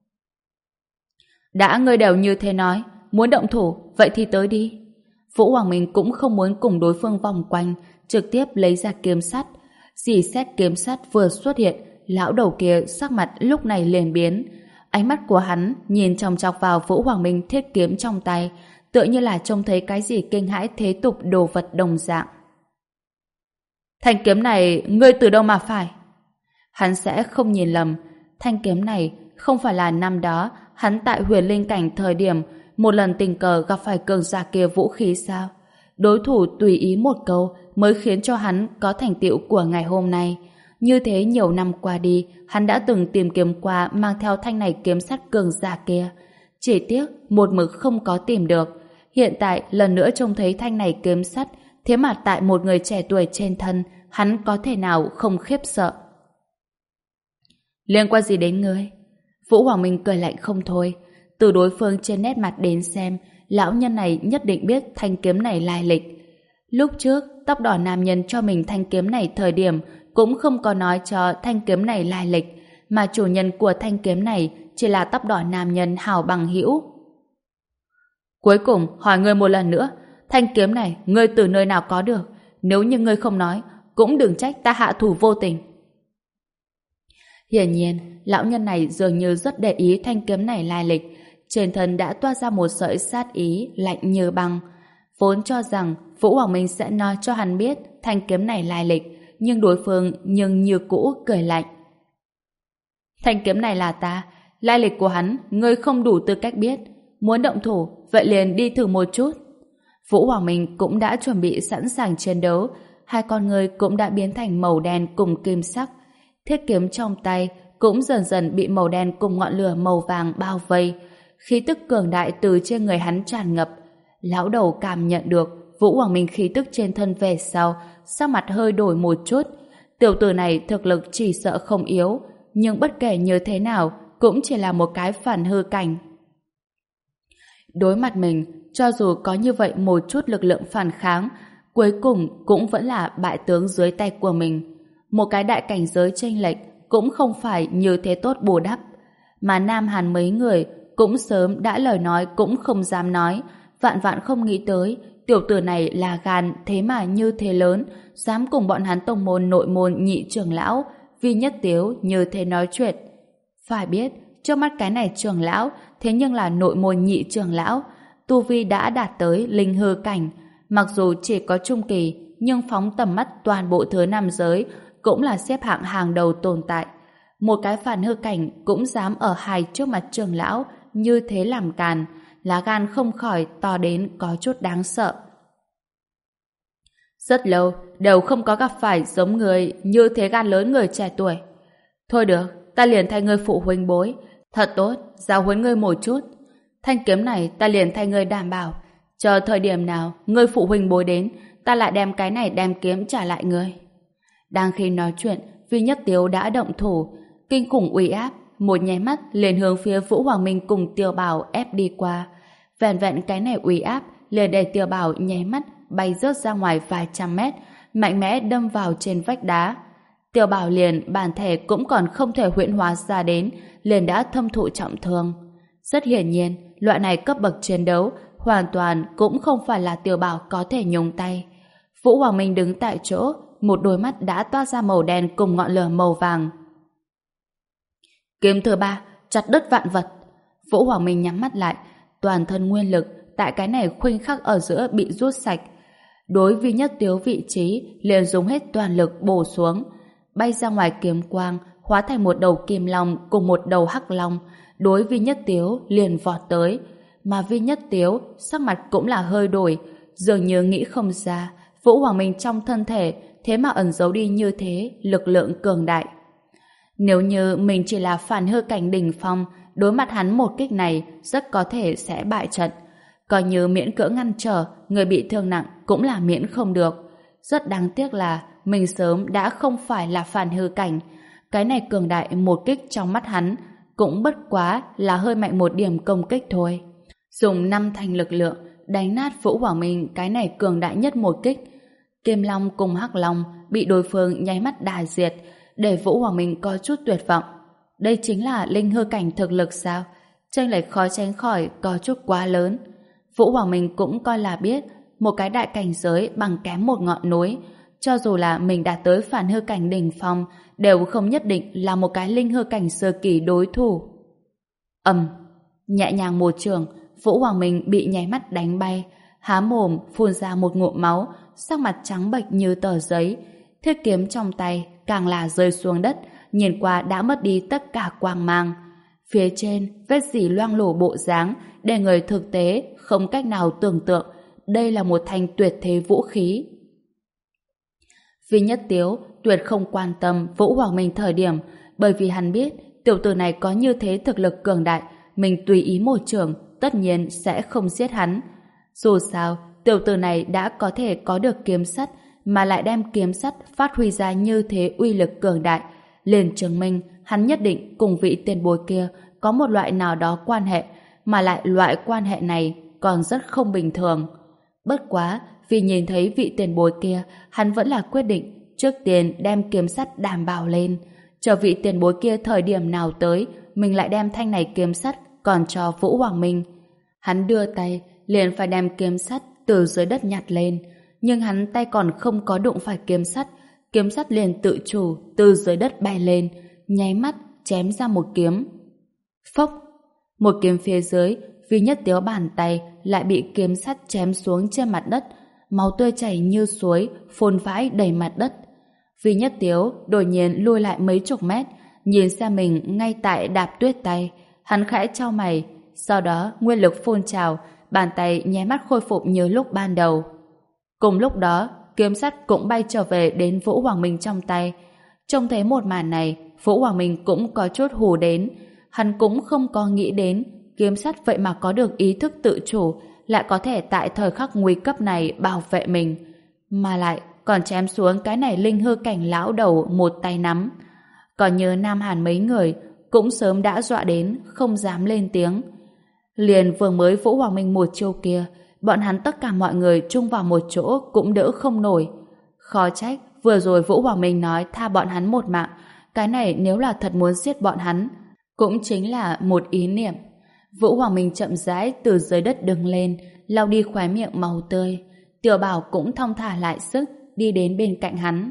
Đã ngươi đều như thế nói, muốn động thủ, vậy thì tới đi. Vũ Hoàng Minh cũng không muốn cùng đối phương vòng quanh, trực tiếp lấy ra kiếm sắt. Dì xét kiếm sắt vừa xuất hiện, lão đầu kia sắc mặt lúc này liền biến. Ánh mắt của hắn nhìn chòng chọc vào Vũ Hoàng Minh thiết kiếm trong tay, tựa như là trông thấy cái gì kinh hãi thế tục đồ vật đồng dạng. Thanh kiếm này ngươi từ đâu mà phải? Hắn sẽ không nhìn lầm, thanh kiếm này không phải là năm đó hắn tại Huyền Linh cảnh thời điểm một lần tình cờ gặp phải cường giả kia vũ khí sao? Đối thủ tùy ý một câu mới khiến cho hắn có thành tựu của ngày hôm nay. Như thế nhiều năm qua đi, hắn đã từng tìm kiếm qua mang theo thanh này kiếm sắt cường giả kia. Chỉ tiếc một mực không có tìm được. Hiện tại lần nữa trông thấy thanh này kiếm sắt, thế mà tại một người trẻ tuổi trên thân, hắn có thể nào không khiếp sợ? Liên quan gì đến ngươi? Vũ Hoàng Minh cười lạnh không thôi. Từ đối phương trên nét mặt đến xem, lão nhân này nhất định biết thanh kiếm này lai lịch. Lúc trước, tóc đỏ nam nhân cho mình thanh kiếm này thời điểm cũng không có nói cho thanh kiếm này lai lịch, mà chủ nhân của thanh kiếm này chỉ là tóc đỏ nam nhân hào bằng hữu. Cuối cùng, hỏi ngươi một lần nữa, thanh kiếm này ngươi từ nơi nào có được? Nếu như ngươi không nói, cũng đừng trách ta hạ thủ vô tình. Hiển nhiên, lão nhân này dường như rất để ý thanh kiếm này lai lịch, trên thân đã toát ra một sợi sát ý lạnh như băng. Vốn cho rằng Vũ Hoàng Minh sẽ nói cho hắn biết thanh kiếm này lai lịch, nhưng đối phương nhưng như cũ cười lạnh. Thanh kiếm này là ta, lai lịch của hắn ngươi không đủ tư cách biết, muốn động thủ vậy liền đi thử một chút. Vũ Hoàng Minh cũng đã chuẩn bị sẵn sàng chiến đấu, hai con người cũng đã biến thành màu đen cùng kim sắc. Thiết kiếm trong tay cũng dần dần bị màu đen cùng ngọn lửa màu vàng bao vây, khí tức cường đại từ trên người hắn tràn ngập. Lão đầu cảm nhận được Vũ Hoàng Minh khí tức trên thân về sau, sắc mặt hơi đổi một chút. Tiểu tử này thực lực chỉ sợ không yếu, nhưng bất kể như thế nào cũng chỉ là một cái phản hư cảnh. Đối mặt mình, cho dù có như vậy một chút lực lượng phản kháng, cuối cùng cũng vẫn là bại tướng dưới tay của mình. Một cái đại cảnh giới chênh lệch cũng không phải như thế tốt bù đắp. Mà Nam Hàn mấy người cũng sớm đã lời nói cũng không dám nói, vạn vạn không nghĩ tới tiểu tử này là gan thế mà như thế lớn, dám cùng bọn hắn tông môn nội môn nhị trưởng lão Vi Nhất Tiếu như thế nói chuyện. Phải biết, trước mắt cái này trưởng lão thế nhưng là nội môn nhị trưởng lão, tu vi đã đạt tới linh hư cảnh, mặc dù chỉ có trung kỳ, nhưng phóng tầm mắt toàn bộ thứ nam giới cũng là xếp hạng hàng đầu tồn tại. Một cái phản hư cảnh cũng dám ở hai trước mặt trưởng lão như thế làm càn, lá gan không khỏi to đến có chút đáng sợ. Rất lâu đều không có gặp phải giống người như thế gan lớn người trẻ tuổi. Thôi được, ta liền thay ngươi phụ huynh bối, thật tốt, giáo huấn ngươi một chút. Thanh kiếm này ta liền thay ngươi đảm bảo, chờ thời điểm nào ngươi phụ huynh bối đến, ta lại đem cái này đem kiếm trả lại ngươi. Đang khi nói chuyện, Vi Nhất Tiếu đã động thủ, kinh khủng uy áp, một nháy mắt liền hướng phía Vũ Hoàng Minh cùng Tiêu Bảo ép đi qua. Vẹn vẹn cái này uy áp liền để Tiêu Bảo nháy mắt bay rớt ra ngoài vài trăm mét, mạnh mẽ đâm vào trên vách đá. Tiêu Bảo liền bản thể cũng còn không thể huyễn hóa ra đến, liền đã thâm thụ trọng thương. Rất hiển nhiên, loại này cấp bậc chiến đấu hoàn toàn cũng không phải là Tiêu Bảo có thể nhúng tay. Vũ Hoàng Minh đứng tại chỗ, một đôi mắt đã toát ra màu đen cùng ngọn lửa màu vàng. Kiếm thứ ba, chặt đứt vạn vật. Vũ Hoàng Minh nhắm mắt lại, toàn thân nguyên lực tại cái này khoảnh khắc ở giữa bị rút sạch. Đối Vi Nhất Tiếu vị trí liền dùng hết toàn lực bổ xuống, bay ra ngoài kiếm quang, hóa thành một đầu kim long cùng một đầu hắc long. Đối Vi Nhất Tiếu liền vọt tới, mà Vi Nhất Tiếu sắc mặt cũng là hơi đổi, dường như nghĩ không ra Vũ Hoàng Minh trong thân thể thế mà ẩn giấu đi như thế lực lượng cường đại. Nếu như mình chỉ là phản hư cảnh đỉnh phong, đối mặt hắn một kích này rất có thể sẽ bại trận. Coi như miễn cưỡng ngăn trở, người bị thương nặng cũng là miễn không được. Rất đáng tiếc là mình sớm đã không phải là phản hư cảnh. Cái này cường đại một kích trong mắt hắn cũng bất quá là hơi mạnh một điểm công kích thôi. Dùng năm thành lực lượng đánh nát Vũ Hoàng Minh cái này cường đại nhất một kích. Kim Long cùng Hắc Long bị đối phương nháy mắt đà diệt, để Vũ Hoàng Minh có chút tuyệt vọng. Đây chính là linh hư cảnh thực lực sao? Chênh lệch khó tránh khỏi có chút quá lớn. Vũ Hoàng Minh cũng coi là biết một cái đại cảnh giới bằng kém một ngọn núi. Cho dù là mình đã tới phản hư cảnh đỉnh phong, đều không nhất định là một cái linh hư cảnh sơ kỳ đối thủ. Ầm, nhẹ nhàng một trường, Vũ Hoàng Minh bị nháy mắt đánh bay, há mồm phun ra một ngụm máu, sắc mặt trắng bệch như tờ giấy. Thiết kiếm trong tay càng là rơi xuống đất, nhìn qua đã mất đi tất cả quang mang. Phía trên vết dỉ loang lổ bộ dáng, để người thực tế không cách nào tưởng tượng đây là một thanh tuyệt thế vũ khí. Vi Nhất Tiếu tuyệt không quan tâm Vũ Hoàng Minh thời điểm, bởi vì hắn biết tiểu tử này có như thế thực lực cường đại, mình tùy ý một trường tất nhiên sẽ không giết hắn. Dù sao, tiểu tử này đã có thể có được kiếm sắt, mà lại đem kiếm sắt phát huy ra như thế uy lực cường đại, liền chứng minh hắn nhất định cùng vị tiền bối kia có một loại nào đó quan hệ, mà lại loại quan hệ này còn rất không bình thường. Bất quá, vì nhìn thấy vị tiền bối kia, hắn vẫn là quyết định trước tiên đem kiếm sắt đảm bảo lên, chờ vị tiền bối kia thời điểm nào tới, mình lại đem thanh này kiếm sắt còn cho Vũ Hoàng Minh. Hắn đưa tay, liền phải đem kiếm sắt từ dưới đất nhặt lên, nhưng hắn tay còn không có đụng phải kiếm sắt, kiếm sắt liền tự chủ từ dưới đất bay lên, nháy mắt chém ra một kiếm. Phốc! Một kiếm phía dưới, Vi Nhất Tiếu bàn tay lại bị kiếm sắt chém xuống trên mặt đất, máu tươi chảy như suối, phun vãi đầy mặt đất. Vi Nhất Tiếu đột nhiên lùi lại mấy chục mét, nhìn xa mình ngay tại đạp tuyết tay, hắn khẽ chau mày, sau đó nguyên lực phun trào, bàn tay nháy mắt khôi phục như lúc ban đầu. Cùng lúc đó, kiếm sắt cũng bay trở về đến Vũ Hoàng Minh trong tay. Trông thấy một màn này, Vũ Hoàng Minh cũng có chút hù đến. Hắn cũng không có nghĩ đến kiếm sắt vậy mà có được ý thức tự chủ, lại có thể tại thời khắc nguy cấp này bảo vệ mình, mà lại còn chém xuống cái này linh hư cảnh lão đầu một tay nắm. Còn như Nam Hàn mấy người cũng sớm đã dọa đến không dám lên tiếng. Liền vừa mới Vũ Hoàng Minh một chiêu kia, bọn hắn tất cả mọi người chung vào một chỗ cũng đỡ không nổi. Khó trách vừa rồi Vũ Hoàng Minh nói tha bọn hắn một mạng, cái này nếu là thật muốn giết bọn hắn cũng chính là một ý niệm. Vũ Hoàng Minh chậm rãi từ dưới đất đứng lên, lau đi khóe miệng màu tươi. Tiểu Bảo cũng thong thả lại sức, đi đến bên cạnh hắn.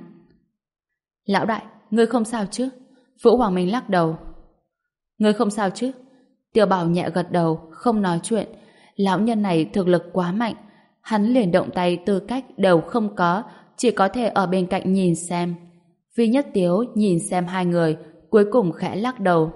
Lão đại, ngươi không sao chứ? Vũ Hoàng Minh lắc đầu. Ngươi không sao chứ? Tiểu Bảo nhẹ gật đầu, không nói chuyện. Lão nhân này thực lực quá mạnh, hắn liền động tay tư cách đều không có, chỉ có thể ở bên cạnh nhìn xem. Vi Nhất Tiếu nhìn xem hai người, cuối cùng khẽ lắc đầu.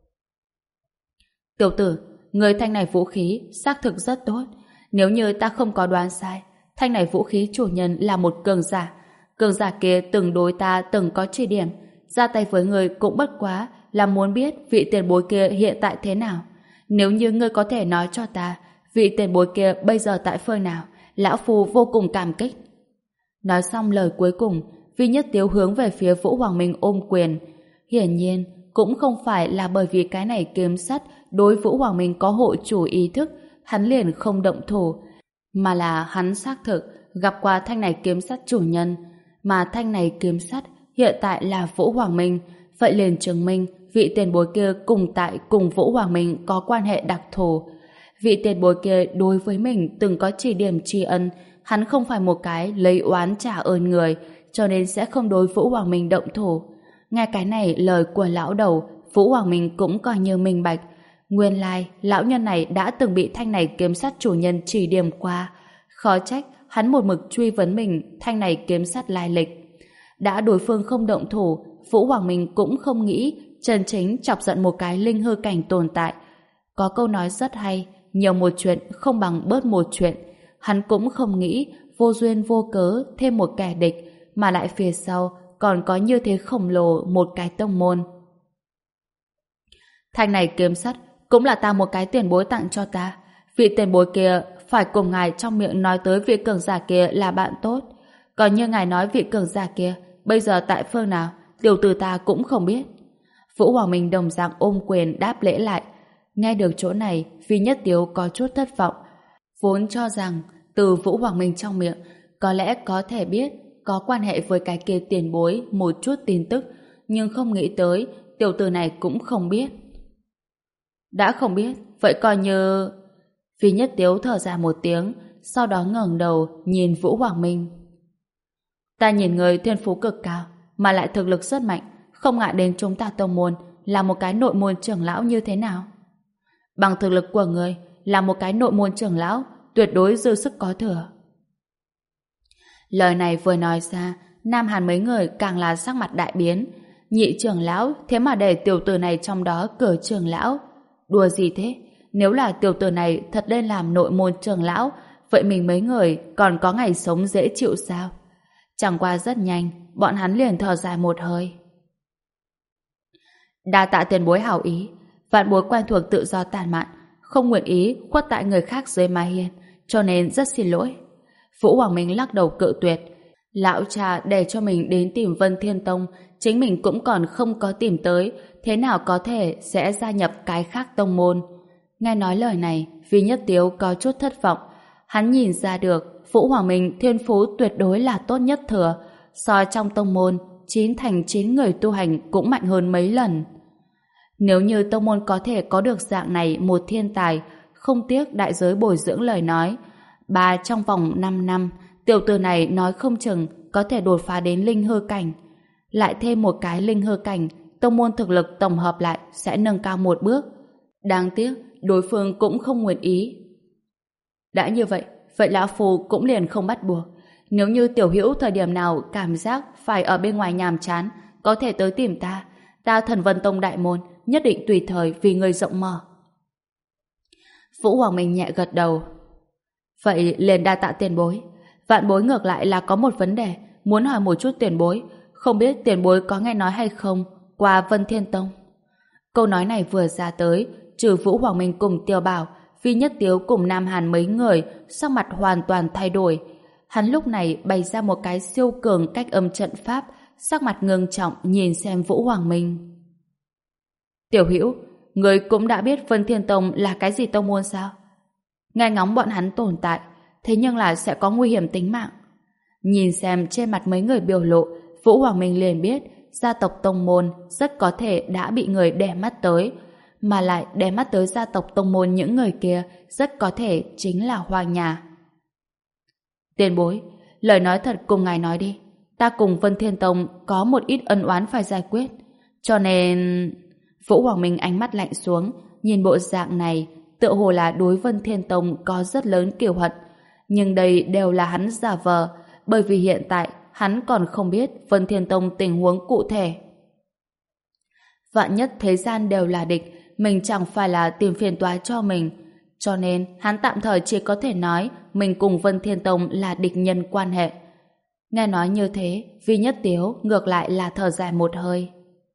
Tiểu tử, người thanh này vũ khí xác thực rất tốt. Nếu như ta không có đoán sai, thanh này vũ khí chủ nhân là một cường giả. Cường giả kia từng đối ta từng có chỉ điểm, ra tay với người cũng bất quá là muốn biết vị tiền bối kia hiện tại thế nào. Nếu như ngươi có thể nói cho ta vị tiền bối kia bây giờ tại phương nào, lão phu vô cùng cảm kích. Nói xong lời cuối cùng, Vi Nhất Tiếu hướng về phía Vũ Hoàng Minh ôm quyền. Hiển nhiên cũng không phải là bởi vì cái này kiếm sắt đối Vũ Hoàng Minh có hộ chủ ý thức hắn liền không động thủ, mà là hắn xác thực gặp qua thanh này kiếm sắt chủ nhân, mà thanh này kiếm sắt hiện tại là Vũ Hoàng Minh, vậy liền chứng minh vị tiền bối kia cùng tại cùng Vũ Hoàng Minh có quan hệ đặc thù. Vị tiền bối kia đối với mình từng có chỉ điểm tri ân, hắn không phải một cái lấy oán trả ơn người, cho nên sẽ không đối Vũ Hoàng Minh động thủ. Nghe cái này lời của lão đầu, Vũ Hoàng Minh cũng coi như minh bạch. Nguyên lai, lão nhân này đã từng bị thanh này kiếm sắt chủ nhân chỉ điểm qua. Khó trách, hắn một mực truy vấn mình thanh này kiếm sắt lai lịch. Đã đối phương không động thủ, Vũ Hoàng Minh cũng không nghĩ chân chính chọc giận một cái linh hư cảnh tồn tại. Có câu nói rất hay, nhiều một chuyện không bằng bớt một chuyện. Hắn cũng không nghĩ vô duyên vô cớ thêm một kẻ địch, mà lại phía sau còn có như thế khổng lồ một cái tông môn. Thanh này kiếm sắt cũng là ta một cái tiền bối tặng cho ta. Vị tiền bối kia phải cùng ngài trong miệng nói tới vị cường giả kia là bạn tốt. Còn như ngài nói vị cường giả kia bây giờ tại phương nào, tiểu tử ta cũng không biết. Vũ Hoàng Minh đồng dạng ôm quyền đáp lễ lại. Nghe được chỗ này, Vi Nhất Tiếu có chút thất vọng. Vốn cho rằng từ Vũ Hoàng Minh trong miệng có lẽ có thể biết có quan hệ với cái kia tiền bối một chút tin tức, nhưng không nghĩ tới tiểu tử này cũng không biết. Đã không biết, vậy coi như... Vi Nhất Tiếu thở ra một tiếng, sau đó ngẩng đầu nhìn Vũ Hoàng Minh. Ta nhìn người thiên phú cực cao, mà lại thực lực rất mạnh, không ngại đến chúng ta tông môn là một cái nội môn trưởng lão như thế nào? Bằng thực lực của người là một cái nội môn trưởng lão, tuyệt đối dư sức có thừa. Lời này vừa nói ra, Nam Hàn mấy người càng là sắc mặt đại biến. Nhị trưởng lão thế mà để tiểu tử này trong đó cử trưởng lão. Đùa gì thế? Nếu là tiểu tử này thật lên làm nội môn trưởng lão, vậy mình mấy người còn có ngày sống dễ chịu sao? Chẳng qua rất nhanh, bọn hắn liền thở dài một hơi. Đa tạ tiền bối hảo ý, vạn bối quen thuộc tự do tàn mạn, không nguyện ý khuất tại người khác dưới mái hiên, cho nên rất xin lỗi. Vũ Hoàng Minh lắc đầu cự tuyệt. Lão cha để cho mình đến tìm Vân Thiên Tông, chính mình cũng còn không có tìm tới, thế nào có thể sẽ gia nhập cái khác tông môn. Nghe nói lời này, Vi Nhất Tiếu có chút thất vọng. Hắn nhìn ra được Vũ Hoàng Minh thiên phú tuyệt đối là tốt nhất thừa, so trong tông môn chín thành chín người tu hành cũng mạnh hơn mấy lần. Nếu như tông môn có thể có được dạng này một thiên tài, không tiếc đại giới bồi dưỡng lời nói, bà trong vòng năm năm, tiểu tử này nói không chừng có thể đột phá đến linh hư cảnh. Lại thêm một cái linh hư cảnh, tông môn thực lực tổng hợp lại sẽ nâng cao một bước. Đáng tiếc, đối phương cũng không nguyện ý. Đã như vậy, vậy lão phu cũng liền không bắt buộc. Nếu như tiểu hữu thời điểm nào cảm giác phải ở bên ngoài nhàm chán, có thể tới tìm ta. Ta Thần Vân Tông đại môn nhất định tùy thời vì người rộng mở. Vũ Hoàng Minh nhẹ gật đầu. Vậy liền đa tạ tiền bối. Vạn bối ngược lại là có một vấn đề muốn hỏi một chút tiền bối, không biết tiền bối có nghe nói hay không qua Vân Thiên Tông. Câu nói này vừa ra tới, trừ Vũ Hoàng Minh cùng Tiêu Bảo, Vi Nhất Tiếu cùng Nam Hàn mấy người sắc mặt hoàn toàn thay đổi. Hắn lúc này bày ra một cái siêu cường cách âm trận pháp, sắc mặt ngưng trọng nhìn xem Vũ Hoàng Minh. Tiểu Hữu, người cũng đã biết Vân Thiên Tông là cái gì tông môn sao? Nghe ngóng bọn hắn tồn tại, thế nhưng là sẽ có nguy hiểm tính mạng. Nhìn xem trên mặt mấy người biểu lộ, Vũ Hoàng Minh liền biết gia tộc tông môn rất có thể đã bị người đè mắt tới, mà lại đè mắt tới gia tộc tông môn những người kia rất có thể chính là Hoa Nhà. Tiền bối, lời nói thật cùng ngài nói đi. Ta cùng Vân Thiên Tông có một ít ân oán phải giải quyết, cho nên... Vũ Hoàng Minh ánh mắt lạnh xuống, nhìn bộ dạng này, tựa hồ là đối Vân Thiên Tông có rất lớn kiêu hận. Nhưng đây đều là hắn giả vờ, bởi vì hiện tại hắn còn không biết Vân Thiên Tông tình huống cụ thể. Vạn nhất thế gian đều là địch, mình chẳng phải là tìm phiền toái cho mình. Cho nên hắn tạm thời chỉ có thể nói mình cùng Vân Thiên Tông là địch nhân quan hệ. Nghe nói như thế, Vi Nhất Tiếu ngược lại là thở dài một hơi.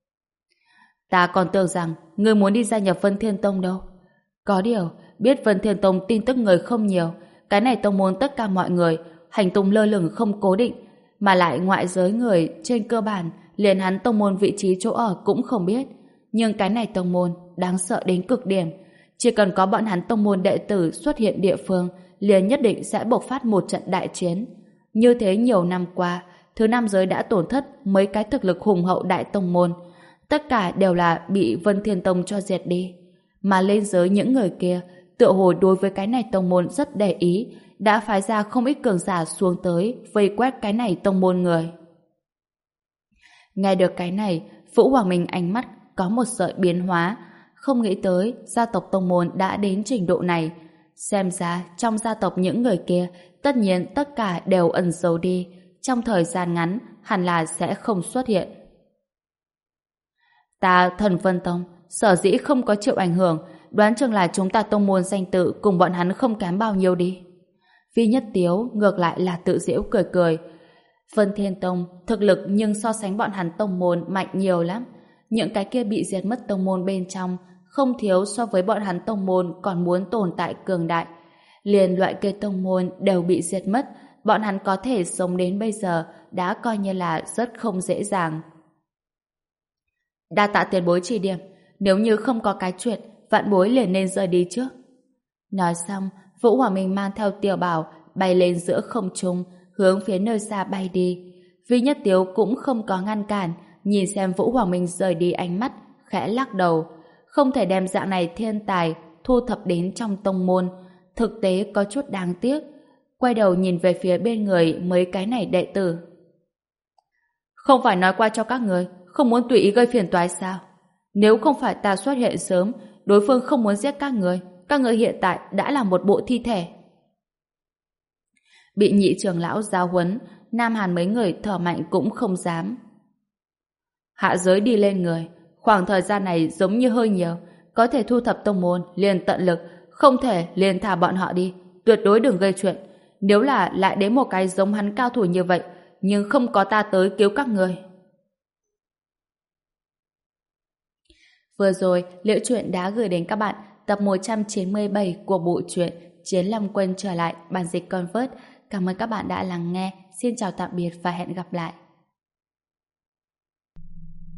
Ta còn tưởng rằng ngươi muốn đi gia nhập Vân Thiên Tông đâu. Có điều, biết Vân Thiên Tông tin tức người không nhiều, cái này tông môn tất cả mọi người hành tung lơ lửng không cố định, mà lại ngoại giới người trên cơ bản liền hắn tông môn vị trí chỗ ở cũng không biết. Nhưng cái này tông môn đáng sợ đến cực điểm, chỉ cần có bọn hắn tông môn đệ tử xuất hiện địa phương, liền nhất định sẽ bộc phát một trận đại chiến. Như thế nhiều năm qua, thứ năm giới đã tổn thất mấy cái thực lực hùng hậu đại tông môn, tất cả đều là bị Vân Thiên Tông cho diệt đi. Mà lên giới những người kia tựa hồ đối với cái này tông môn rất để ý, đã phái ra không ít cường giả xuống tới vây quét cái này tông môn người. Nghe được cái này, Vũ Hoàng Minh ánh mắt có một sợi biến hóa, không nghĩ tới gia tộc tông môn đã đến trình độ này. Xem ra trong gia tộc những người kia tất nhiên tất cả đều ẩn giấu đi, trong thời gian ngắn hẳn là sẽ không xuất hiện. Ta Thần Vân Tông sở dĩ không có chịu ảnh hưởng, đoán chừng là chúng ta tông môn danh tự cùng bọn hắn không kém bao nhiêu đi. Vi Nhất Tiếu ngược lại là tự giễu cười cười. Vân Thiên Tông thực lực nhưng so sánh bọn hắn tông môn mạnh nhiều lắm. Những cái kia bị diệt mất tông môn bên trong không thiếu so với bọn hắn tông môn còn muốn tồn tại cường đại. Liền loại kia tông môn đều bị diệt mất, bọn hắn có thể sống đến bây giờ đã coi như là rất không dễ dàng. Đa tạ tiền bối chỉ điểm, nếu như không có cái chuyện, vạn bối liền nên rời đi trước. Nói xong, Vũ Hòa Minh mang theo Tiểu Bảo bay lên giữa không trung, hướng phía nơi xa bay đi. Vi Nhất Tiếu cũng không có ngăn cản, nhìn xem Vũ Hoàng Minh rời đi ánh mắt, khẽ lắc đầu. Không thể đem dạng này thiên tài thu thập đến trong tông môn, thực tế có chút đáng tiếc. Quay đầu nhìn về phía bên người mấy cái này đệ tử. Không phải nói qua cho các người, không muốn tùy ý gây phiền toái sao? Nếu không phải ta xuất hiện sớm, đối phương không muốn giết các người, các người hiện tại đã là một bộ thi thể. Bị nhị trưởng lão giáo huấn, Nam Hàn mấy người thở mạnh cũng không dám. Hạ giới đi lên người, khoảng thời gian này giống như hơi nhiều, có thể thu thập tông môn liền tận lực, không thể liền thả bọn họ đi, tuyệt đối đừng gây chuyện. Nếu là lại đến một cái giống hắn cao thủ như vậy, nhưng không có ta tới cứu các người. Vừa rồi, Liễu Chuyện đã gửi đến các bạn tập một trăm chín mươi bảy của bộ truyện Chiến Long Quân trở lại, bản dịch Convert. Cảm ơn các bạn đã lắng nghe. Xin chào tạm biệt và hẹn gặp lại.